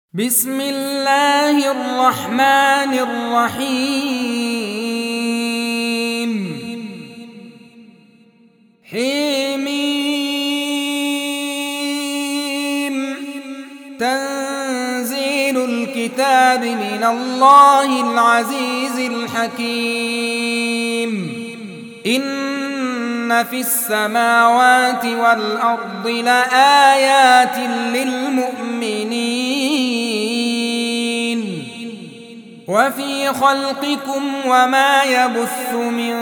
بسم الله الرحمن الرحيم. حميم. تنزيل الكتاب من الله العزيز الحكيم. إن في السماوات والأرض لآيات للمؤمنين وفي خلقكم وما يبث من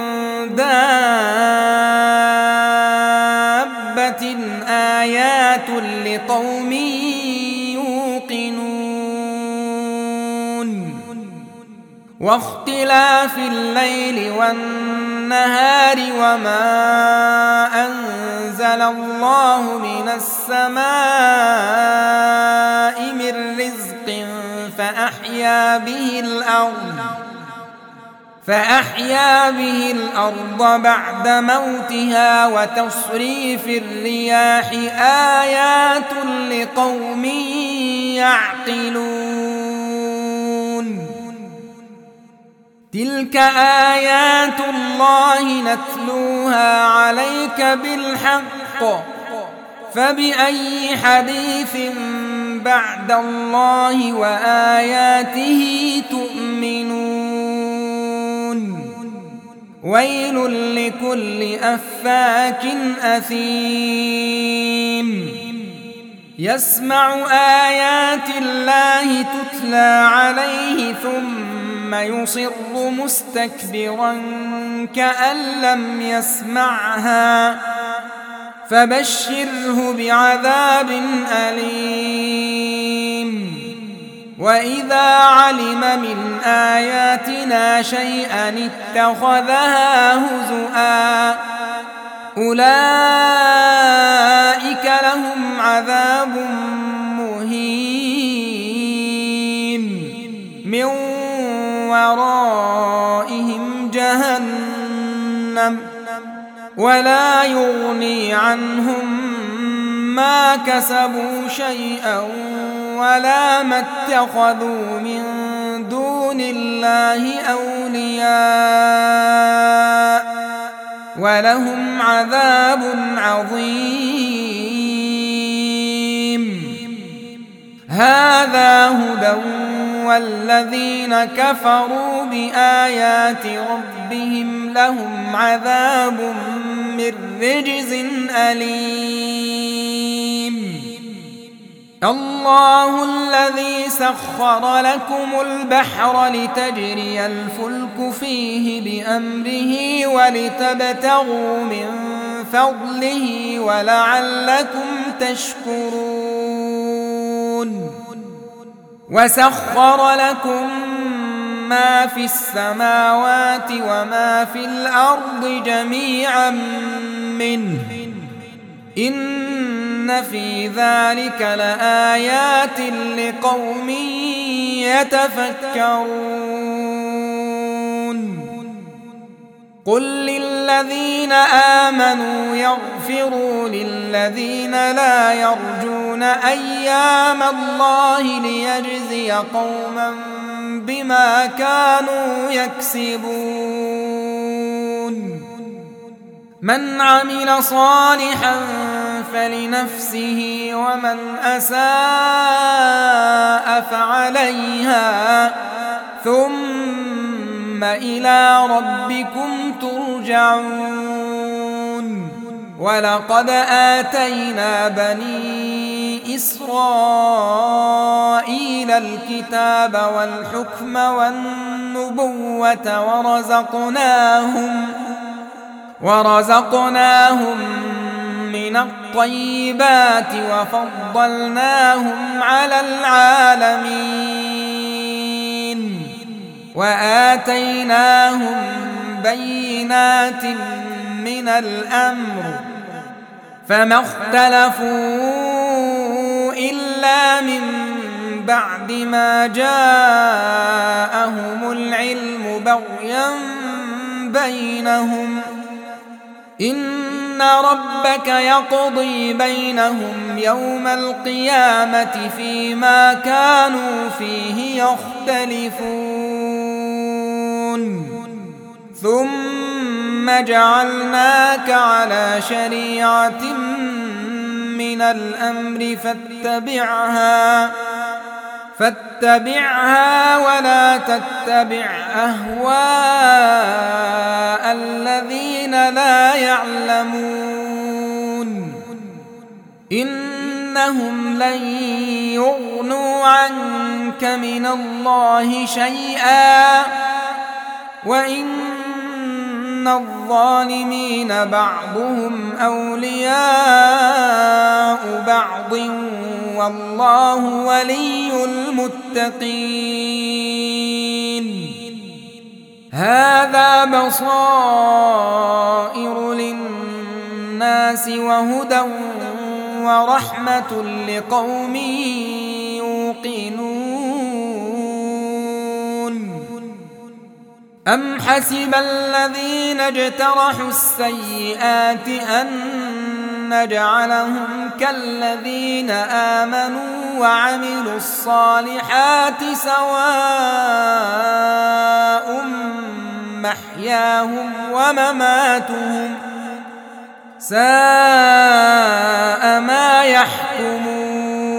دابة آيات لقوم يوقنون. واختلاف الليل والنهار وما أنزل الله من السماء من رزق فأحيا به الأرض بعد موتها وتصريف الرياح آيات لقوم يعقلون. تلك آيات الله نتلوها عليك بالحق، فبأي حديث بعد الله وآياته تؤمنون. ويل لكل أفاك أثيم يسمع آيات الله تتلى عليه ثم يصر مستكبرا كأن لم يسمعها، فبشره بعذاب أليم. وإذا علم من آياتنا شيئا اتخذها هزؤا، أولئك لهم عذاب مهين من ورائهم جهنم ولا يغني عنهم ما كسبوا شيئا ولا ما اتخذوا من دون الله أولياء ولهم عذاب عظيم. هذا هدى والذين كفروا بآيات ربهم لهم عذاب من رجز أليم. الله الذي سخر لكم البحر لتجري الفلك فيه بأمره ولتبتغوا من فضله ولعلكم تشكرون. وسخر لكم ما في السماوات وما في الأرض جميعا منه، إن في ذلك لآيات لقوم يتفكرون. قل للذين آمنوا يغفروا للذين لا يرجون أيام الله ليجزي قوما بما كانوا يكسبون. من عمل صالحا فلنفسه ومن أساء فعليها ثم إلى ربكم ترجعون. ولقد آتينا بني إسرائيل الكتاب والحكم والنبوة ورزقناهم من الطيبات وفضلناهم على العالمين وآتيناهم بينات من الأمر، فما اختلفوا إلا من بعد ما جاءهم العلم بغيا بينهم، إن ربك يقضي بينهم يوم القيامة فيما كانوا فيه يختلفون ثم جعلناك على شريعة من الأمر فاتبعها ولا تتبع أهواء الذين لا يعلمون إنهم لن يغنوا عنك من الله شيئا وإن الظالمين بعضهم أولياء بعض والله ولي المتقين هذا بصائر للناس وهدى ورحمة لقوم يوقنون أم حسب الذين اجترحوا السيئات أن نجعلهم كالذين آمنوا وعملوا الصالحات سواء محياهم ومماتهم ساء ما يحكمون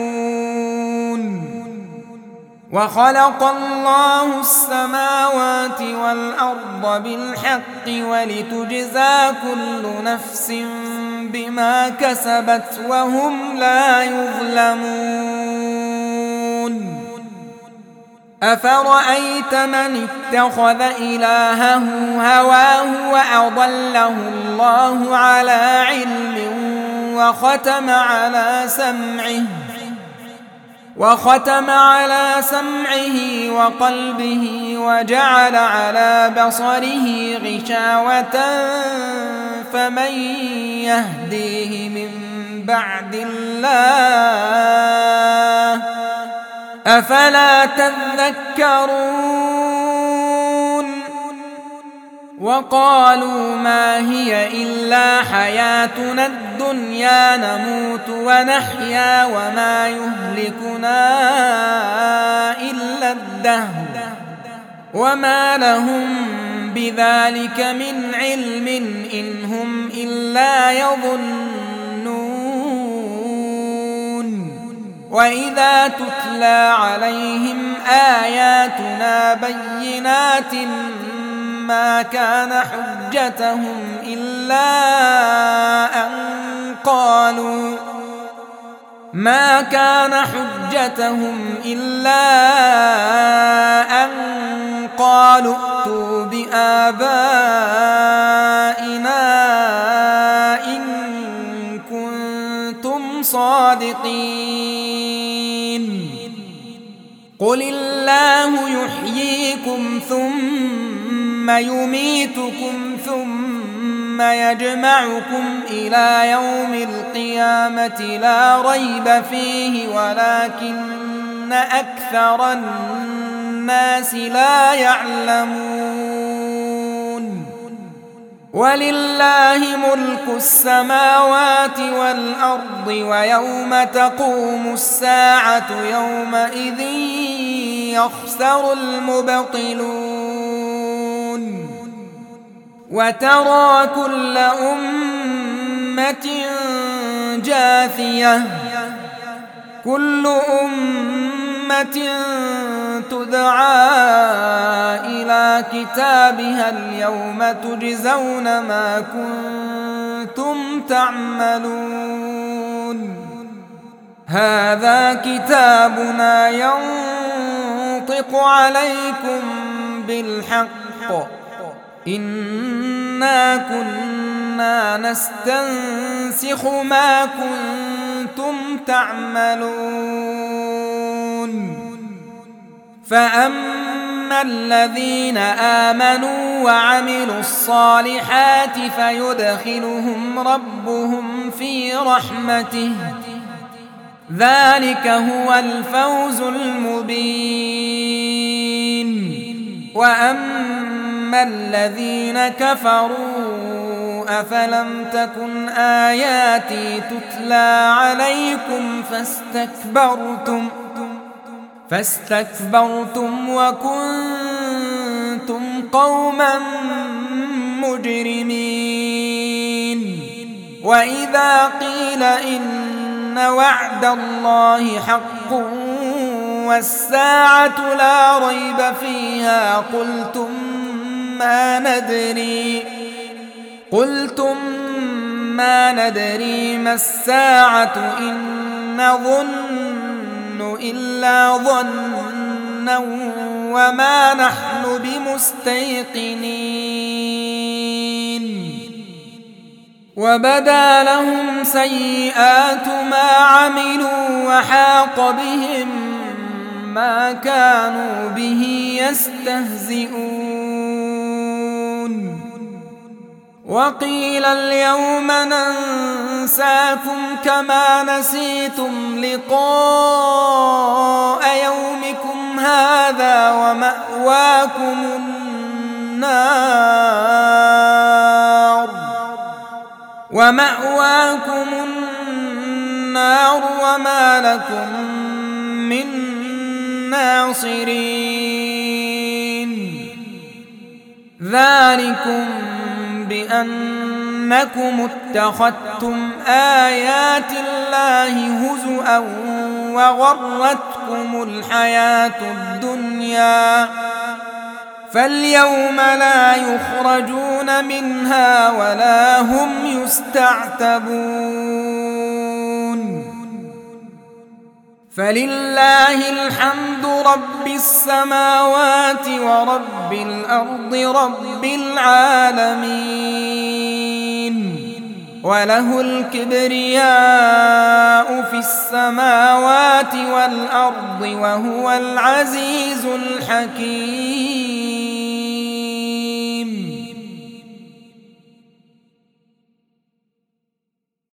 وخلق الله السماوات والأرض بالحق ولتجزى كل نفس بما كسبت وهم لا يظلمون أفرأيت من اتخذ إلهه هواه وأضله الله على علم وختم على سمعه وقلبه وجعل على بصره غشاوة فمن يهديه من بعد الله أفلا تذكرون وقالوا ما هي إلا حياتنا الدنيا نموت ونحيا وما يهلكنا إلا الدهر وما لهم بذلك من علم إن هم إلا يظنون وإذا تتلى عليهم آياتنا بينات ما كان حجتهم إلا أن قالوا ائتوا بآبائنا إن كنتم صادقين قل الله يحييكم ثم يميتكم ثم يجمعكم إلى يوم القيامة لا ريب فيه ولكن أكثر الناس لا يعلمون ولله ملك السماوات والأرض ويوم تقوم الساعة يومئذ يخسر المبطلون وترى كل أمة جاثية كل أمة تدعى إلى كتابها اليوم تجزون ما كنتم تعملون هذا كتابنا ينطق عليكم بالحق إنا كنا نستنسخ ما كنتم تعملون فأما الذين آمنوا وعملوا الصالحات فيدخلهم ربهم في رحمته ذلك هو الفوز المبين وأما الذين كفروا أفلم تكن آياتي تتلى عليكم فاستكبرتم وكنتم قوما مجرمين. وإذا قيل إن وعد الله حق والساعة لا ريب فيها قلتم ما ندري ما الساعة إن نظن إلا ظنا وما نحن بمستيقنين. وبدا لهم سيئات ما عملوا وحاق بهم ما كانوا به يستهزئون. وقيل اليوم ننساكم كما نسيتم لقاء يومكم هذا ومأواكم النار وما لكم من ناصرين. ذلكم بأنكم اتخذتم آيات الله هزؤا وغرتكم الحياة الدنيا فاليوم لا يخرجون منها ولا هم يستعتبون. فلله الحمد رب السماوات ورب الأرض رب العالمين وله الكبرياء في السماوات والأرض وهو العزيز الحكيم.